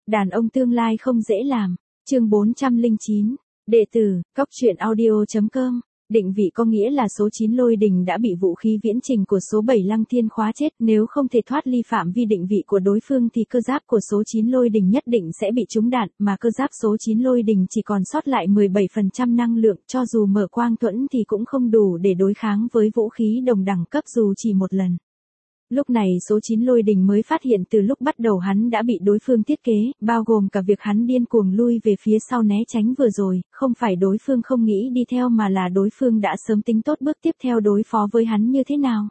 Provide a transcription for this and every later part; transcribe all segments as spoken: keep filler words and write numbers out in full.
Đàn ông tương lai không dễ làm. Chương bốn trăm lẻ chín. Đệ tử, cóc truyện audio chấm com. Định vị có nghĩa là số chín Lôi Đình đã bị vũ khí viễn trình của số bảy Lăng Thiên khóa chết, nếu không thể thoát ly phạm vi định vị của đối phương thì cơ giáp của số chín Lôi Đình nhất định sẽ bị trúng đạn, mà cơ giáp số chín Lôi Đình chỉ còn sót lại mười bảy phần trăm năng lượng, cho dù mở quang thuẫn thì cũng không đủ để đối kháng với vũ khí đồng đẳng cấp dù chỉ một lần. Lúc này số chín Lôi Đình mới phát hiện từ lúc bắt đầu hắn đã bị đối phương thiết kế, bao gồm cả việc hắn điên cuồng lui về phía sau né tránh vừa rồi, không phải đối phương không nghĩ đi theo mà là đối phương đã sớm tính tốt bước tiếp theo đối phó với hắn như thế nào.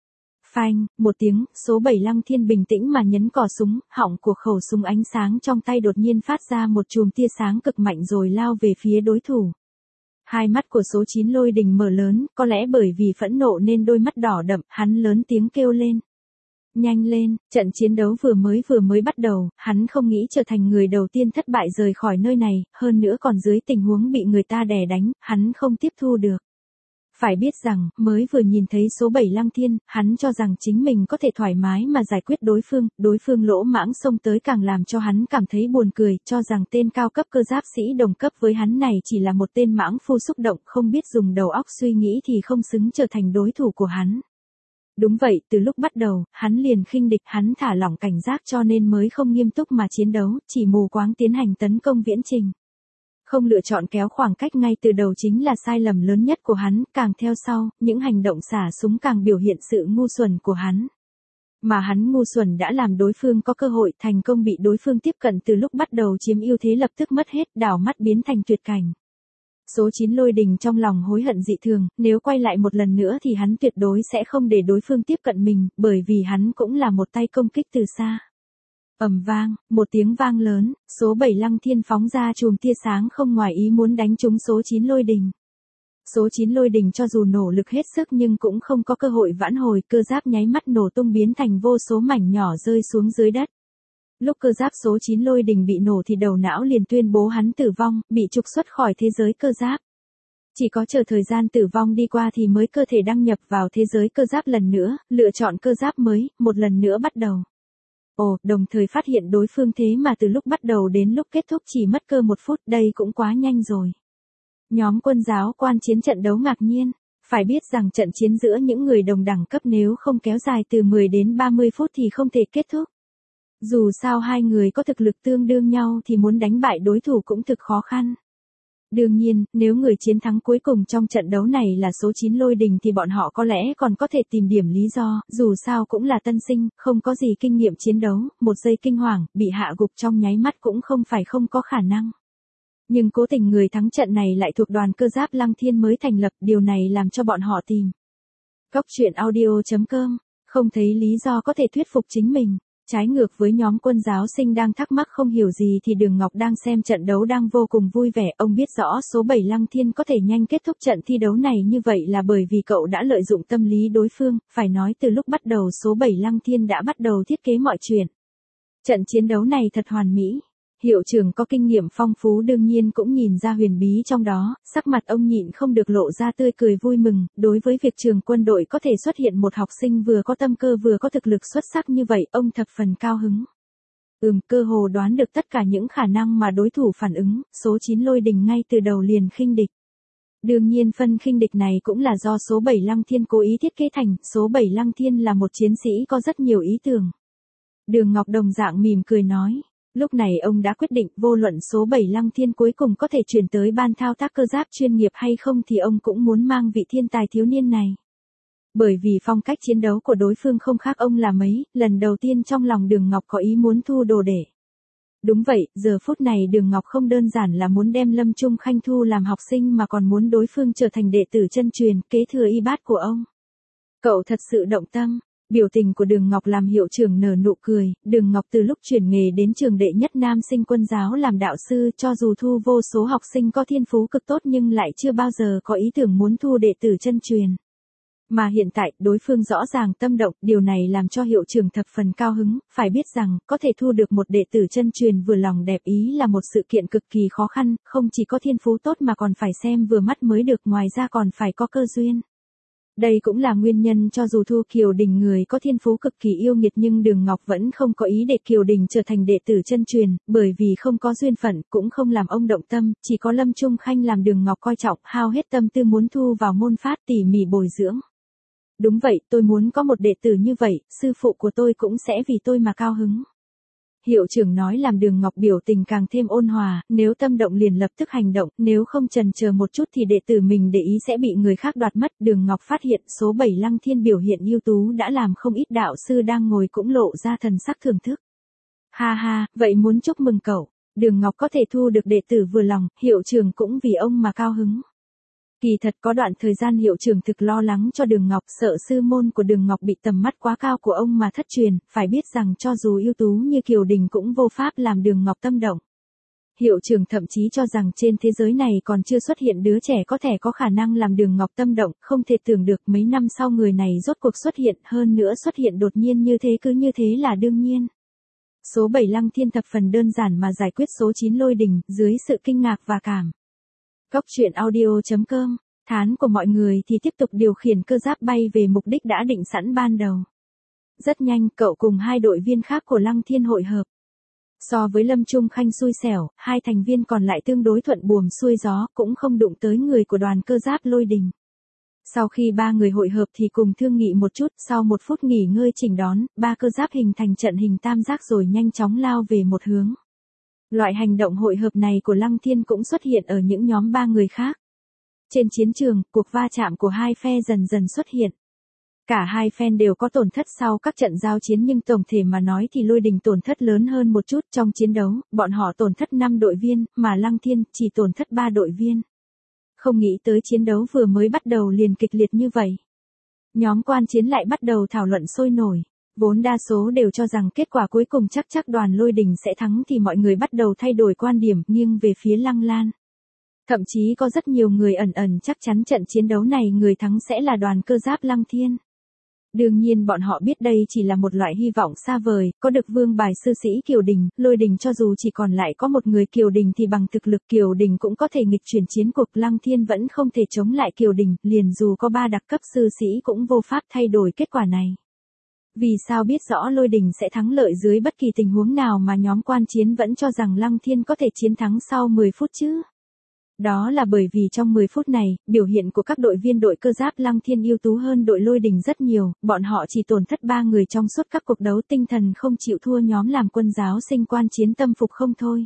Phanh, một tiếng, số bảy Lăng Thiên bình tĩnh mà nhấn cò súng, họng của khẩu súng ánh sáng trong tay đột nhiên phát ra một chùm tia sáng cực mạnh rồi lao về phía đối thủ. Hai mắt của số chín Lôi Đình mở lớn, có lẽ bởi vì phẫn nộ nên đôi mắt đỏ đậm, hắn lớn tiếng kêu lên. Nhanh lên, trận chiến đấu vừa mới vừa mới bắt đầu, hắn không nghĩ trở thành người đầu tiên thất bại rời khỏi nơi này, hơn nữa còn dưới tình huống bị người ta đè đánh, hắn không tiếp thu được. Phải biết rằng, mới vừa nhìn thấy số bảy Lăng Thiên, hắn cho rằng chính mình có thể thoải mái mà giải quyết đối phương, đối phương lỗ mãng xông tới càng làm cho hắn cảm thấy buồn cười, cho rằng tên cao cấp cơ giáp sĩ đồng cấp với hắn này chỉ là một tên mãng phu xúc động không biết dùng đầu óc suy nghĩ thì không xứng trở thành đối thủ của hắn. Đúng vậy, từ lúc bắt đầu, hắn liền khinh địch, hắn thả lỏng cảnh giác cho nên mới không nghiêm túc mà chiến đấu, chỉ mù quáng tiến hành tấn công viễn trình. Không lựa chọn kéo khoảng cách ngay từ đầu chính là sai lầm lớn nhất của hắn, càng theo sau, những hành động xả súng càng biểu hiện sự ngu xuẩn của hắn. Mà hắn ngu xuẩn đã làm đối phương có cơ hội thành công bị đối phương tiếp cận từ lúc bắt đầu chiếm ưu thế lập tức mất hết, đảo mắt biến thành tuyệt cảnh. Số chín Lôi Đình trong lòng hối hận dị thường, nếu quay lại một lần nữa thì hắn tuyệt đối sẽ không để đối phương tiếp cận mình, bởi vì hắn cũng là một tay công kích từ xa. Ầm vang, một tiếng vang lớn, số bảy Lăng Thiên phóng ra chùm tia sáng không ngoài ý muốn đánh trúng số chín Lôi Đình. Số chín Lôi Đình cho dù nỗ lực hết sức nhưng cũng không có cơ hội vãn hồi, cơ giáp nháy mắt nổ tung biến thành vô số mảnh nhỏ rơi xuống dưới đất. Lúc cơ giáp số chín Lôi Đình bị nổ thì đầu não liền tuyên bố hắn tử vong, bị trục xuất khỏi thế giới cơ giáp. Chỉ có chờ thời gian tử vong đi qua thì mới cơ thể đăng nhập vào thế giới cơ giáp lần nữa, lựa chọn cơ giáp mới, một lần nữa bắt đầu. Ồ, đồng thời phát hiện đối phương thế mà từ lúc bắt đầu đến lúc kết thúc chỉ mất cơ một phút, đây cũng quá nhanh rồi. Nhóm quân giáo quan chiến trận đấu ngạc nhiên, phải biết rằng trận chiến giữa những người đồng đẳng cấp nếu không kéo dài từ mười đến ba mươi phút thì không thể kết thúc. Dù sao hai người có thực lực tương đương nhau thì muốn đánh bại đối thủ cũng thực khó khăn. Đương nhiên, nếu người chiến thắng cuối cùng trong trận đấu này là số chín Lôi Đình thì bọn họ có lẽ còn có thể tìm điểm lý do, dù sao cũng là tân sinh, không có gì kinh nghiệm chiến đấu, một giây kinh hoàng, bị hạ gục trong nháy mắt cũng không phải không có khả năng. Nhưng cố tình người thắng trận này lại thuộc đoàn cơ giáp Lăng Thiên mới thành lập, điều này làm cho bọn họ tìm. Cóc truyện audio chấm com, không thấy lý do có thể thuyết phục chính mình. Trái ngược với nhóm quân giáo sinh đang thắc mắc không hiểu gì thì Đường Ngọc đang xem trận đấu đang vô cùng vui vẻ, ông biết rõ số bảy Lăng Thiên có thể nhanh kết thúc trận thi đấu này như vậy là bởi vì cậu đã lợi dụng tâm lý đối phương, phải nói từ lúc bắt đầu số bảy Lăng Thiên đã bắt đầu thiết kế mọi chuyện. Trận chiến đấu này thật hoàn mỹ. Hiệu trưởng có kinh nghiệm phong phú đương nhiên cũng nhìn ra huyền bí trong đó, sắc mặt ông nhịn không được lộ ra tươi cười vui mừng, đối với việc trường quân đội có thể xuất hiện một học sinh vừa có tâm cơ vừa có thực lực xuất sắc như vậy, ông thập phần cao hứng. Ừm, cơ hồ đoán được tất cả những khả năng mà đối thủ phản ứng, số chín Lôi Đình ngay từ đầu liền khinh địch. Đương nhiên phân khinh địch này cũng là do số bảy Lăng Thiên cố ý thiết kế thành, số bảy Lăng Thiên là một chiến sĩ có rất nhiều ý tưởng. Đường Ngọc đồng dạng mỉm cười nói. Lúc này ông đã quyết định vô luận số bảy Lăng Thiên cuối cùng có thể chuyển tới ban thao tác cơ giáp chuyên nghiệp hay không thì ông cũng muốn mang vị thiên tài thiếu niên này. Bởi vì phong cách chiến đấu của đối phương không khác ông là mấy, lần đầu tiên trong lòng Đường Ngọc có ý muốn thu đồ để. Đúng vậy, giờ phút này Đường Ngọc không đơn giản là muốn đem Lâm Trung Khanh thu làm học sinh mà còn muốn đối phương trở thành đệ tử chân truyền, kế thừa y bát của ông. Cậu thật sự động tâm. Biểu tình của Đường Ngọc làm hiệu trưởng nở nụ cười, Đường Ngọc từ lúc chuyển nghề đến trường đệ nhất nam sinh quân giáo làm đạo sư cho dù thu vô số học sinh có thiên phú cực tốt nhưng lại chưa bao giờ có ý tưởng muốn thu đệ tử chân truyền. Mà hiện tại, đối phương rõ ràng tâm động, điều này làm cho hiệu trưởng thập phần cao hứng, phải biết rằng, có thể thu được một đệ tử chân truyền vừa lòng đẹp ý là một sự kiện cực kỳ khó khăn, không chỉ có thiên phú tốt mà còn phải xem vừa mắt mới được, ngoài ra còn phải có cơ duyên. Đây cũng là nguyên nhân cho dù Thu Kiều Đình người có thiên phú cực kỳ yêu nghiệt nhưng Đường Ngọc vẫn không có ý để Kiều Đình trở thành đệ tử chân truyền, bởi vì không có duyên phận, cũng không làm ông động tâm, chỉ có Lâm Trung Khanh làm Đường Ngọc coi trọng, hao hết tâm tư muốn thu vào môn phát tỉ mỉ bồi dưỡng. Đúng vậy, tôi muốn có một đệ tử như vậy, sư phụ của tôi cũng sẽ vì tôi mà cao hứng. Hiệu trưởng nói làm Đường Ngọc biểu tình càng thêm ôn hòa, nếu tâm động liền lập tức hành động, nếu không chần chờ một chút thì đệ tử mình để ý sẽ bị người khác đoạt mất. Đường Ngọc phát hiện số bảy Lăng Thiên biểu hiện ưu tú đã làm không ít đạo sư đang ngồi cũng lộ ra thần sắc thưởng thức. Ha ha, vậy muốn chúc mừng cậu, Đường Ngọc có thể thu được đệ tử vừa lòng, hiệu trưởng cũng vì ông mà cao hứng. Kỳ thật có đoạn thời gian hiệu trưởng thực lo lắng cho Đường Ngọc, sợ sư môn của Đường Ngọc bị tầm mắt quá cao của ông mà thất truyền, phải biết rằng cho dù ưu tú như Kiều Đình cũng vô pháp làm Đường Ngọc tâm động. Hiệu trưởng thậm chí cho rằng trên thế giới này còn chưa xuất hiện đứa trẻ có thể có khả năng làm Đường Ngọc tâm động, không thể tưởng được mấy năm sau người này rốt cuộc xuất hiện, hơn nữa xuất hiện đột nhiên như thế, cứ như thế là đương nhiên. Số bảy Lăng Thiên thập phần đơn giản mà giải quyết số chín Lôi Đình, dưới sự kinh ngạc và cảm. Cốc truyện audio chấm com, thán của mọi người thì tiếp tục điều khiển cơ giáp bay về mục đích đã định sẵn ban đầu. Rất nhanh, cậu cùng hai đội viên khác của Lăng Thiên hội hợp. So với Lâm Trung Khanh xui xẻo, hai thành viên còn lại tương đối thuận buồm xuôi gió, cũng không đụng tới người của đoàn cơ giáp Lôi Đình. Sau khi ba người hội hợp thì cùng thương nghị một chút, sau một phút nghỉ ngơi chỉnh đón, ba cơ giáp hình thành trận hình tam giác rồi nhanh chóng lao về một hướng. Loại hành động hội hợp này của Lăng Thiên cũng xuất hiện ở những nhóm ba người khác. Trên chiến trường, cuộc va chạm của hai phe dần dần xuất hiện. Cả hai phe đều có tổn thất sau các trận giao chiến nhưng tổng thể mà nói thì Lôi Đình tổn thất lớn hơn một chút. Trong chiến đấu, bọn họ tổn thất năm đội viên, mà Lăng Thiên chỉ tổn thất ba đội viên. Không nghĩ tới chiến đấu vừa mới bắt đầu liền kịch liệt như vậy. Nhóm quan chiến lại bắt đầu thảo luận sôi nổi. Vốn đa số đều cho rằng kết quả cuối cùng chắc chắc đoàn Lôi Đình sẽ thắng thì mọi người bắt đầu thay đổi quan điểm nghiêng về phía Lăng Lan. Thậm chí có rất nhiều người ẩn ẩn chắc chắn trận chiến đấu này người thắng sẽ là đoàn cơ giáp Lăng Thiên. Đương nhiên bọn họ biết đây chỉ là một loại hy vọng xa vời, có được vương bài sư sĩ Kiều Đình, Lôi Đình cho dù chỉ còn lại có một người Kiều Đình thì bằng thực lực Kiều Đình cũng có thể nghịch chuyển chiến cuộc, Lăng Thiên vẫn không thể chống lại Kiều Đình, liền dù có ba đặc cấp sư sĩ cũng vô pháp thay đổi kết quả này. Vì sao biết rõ Lôi Đình sẽ thắng lợi dưới bất kỳ tình huống nào mà nhóm quan chiến vẫn cho rằng Lăng Thiên có thể chiến thắng sau mười phút chứ? Đó là bởi vì trong mười phút này, biểu hiện của các đội viên đội cơ giáp Lăng Thiên ưu tú hơn đội Lôi Đình rất nhiều, bọn họ chỉ tổn thất ba người trong suốt các cuộc đấu, tinh thần không chịu thua nhóm làm quân giáo sinh quan chiến tâm phục không thôi.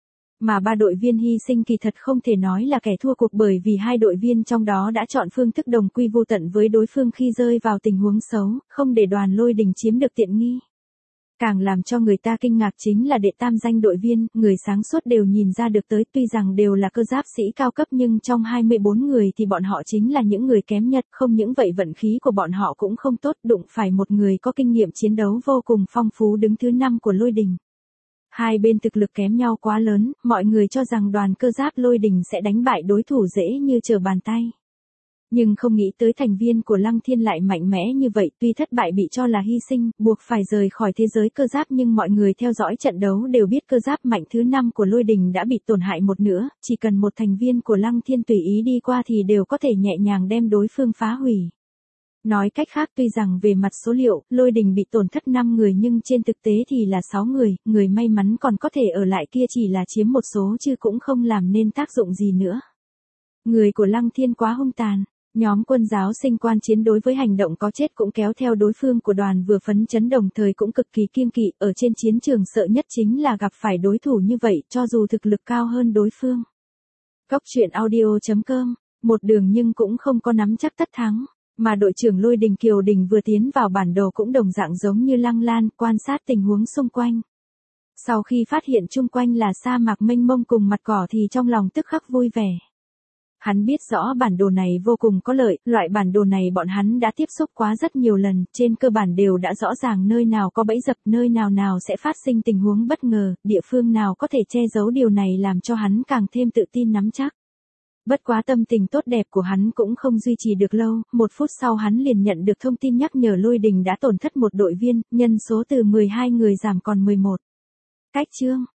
Mà ba đội viên hy sinh kỳ thật không thể nói là kẻ thua cuộc bởi vì hai đội viên trong đó đã chọn phương thức đồng quy vô tận với đối phương khi rơi vào tình huống xấu, không để đoàn Lôi Đình chiếm được tiện nghi. Càng làm cho người ta kinh ngạc chính là đệ tam danh đội viên, người sáng suốt đều nhìn ra được tới, tuy rằng đều là cơ giáp sĩ cao cấp nhưng trong hai mươi bốn người thì bọn họ chính là những người kém nhất, không những vậy vận khí của bọn họ cũng không tốt, đụng phải một người có kinh nghiệm chiến đấu vô cùng phong phú đứng thứ năm của Lôi Đình. Hai bên thực lực kém nhau quá lớn, mọi người cho rằng đoàn cơ giáp Lôi Đình sẽ đánh bại đối thủ dễ như trở bàn tay. Nhưng không nghĩ tới thành viên của Lăng Thiên lại mạnh mẽ như vậy, tuy thất bại bị cho là hy sinh, buộc phải rời khỏi thế giới cơ giáp nhưng mọi người theo dõi trận đấu đều biết cơ giáp mạnh thứ năm của Lôi Đình đã bị tổn hại một nửa, chỉ cần một thành viên của Lăng Thiên tùy ý đi qua thì đều có thể nhẹ nhàng đem đối phương phá hủy. Nói cách khác tuy rằng về mặt số liệu, Lôi Đình bị tổn thất năm người nhưng trên thực tế thì là sáu người, người may mắn còn có thể ở lại kia chỉ là chiếm một số chứ cũng không làm nên tác dụng gì nữa. Người của Lăng Thiên quá hung tàn. Nhóm quân giáo sinh quan chiến đối với hành động có chết cũng kéo theo đối phương của đoàn vừa phấn chấn đồng thời cũng cực kỳ kiêng kỵ, ở trên chiến trường sợ nhất chính là gặp phải đối thủ như vậy cho dù thực lực cao hơn đối phương. Cốc truyện audio chấm com, một đường nhưng cũng không có nắm chắc tất thắng, mà đội trưởng Lôi Đình Kiều Đình vừa tiến vào bản đồ cũng đồng dạng giống như Lăng Lan, quan sát tình huống xung quanh. Sau khi phát hiện chung quanh là sa mạc mênh mông cùng mặt cỏ thì trong lòng tức khắc vui vẻ. Hắn biết rõ bản đồ này vô cùng có lợi, loại bản đồ này bọn hắn đã tiếp xúc quá rất nhiều lần, trên cơ bản đều đã rõ ràng nơi nào có bẫy dập, nơi nào nào sẽ phát sinh tình huống bất ngờ, địa phương nào có thể che giấu, điều này làm cho hắn càng thêm tự tin nắm chắc. Bất quá tâm tình tốt đẹp của hắn cũng không duy trì được lâu, một phút sau hắn liền nhận được thông tin nhắc nhở Lôi Đình đã tổn thất một đội viên, nhân số từ mười hai người giảm còn mười một. Cách chương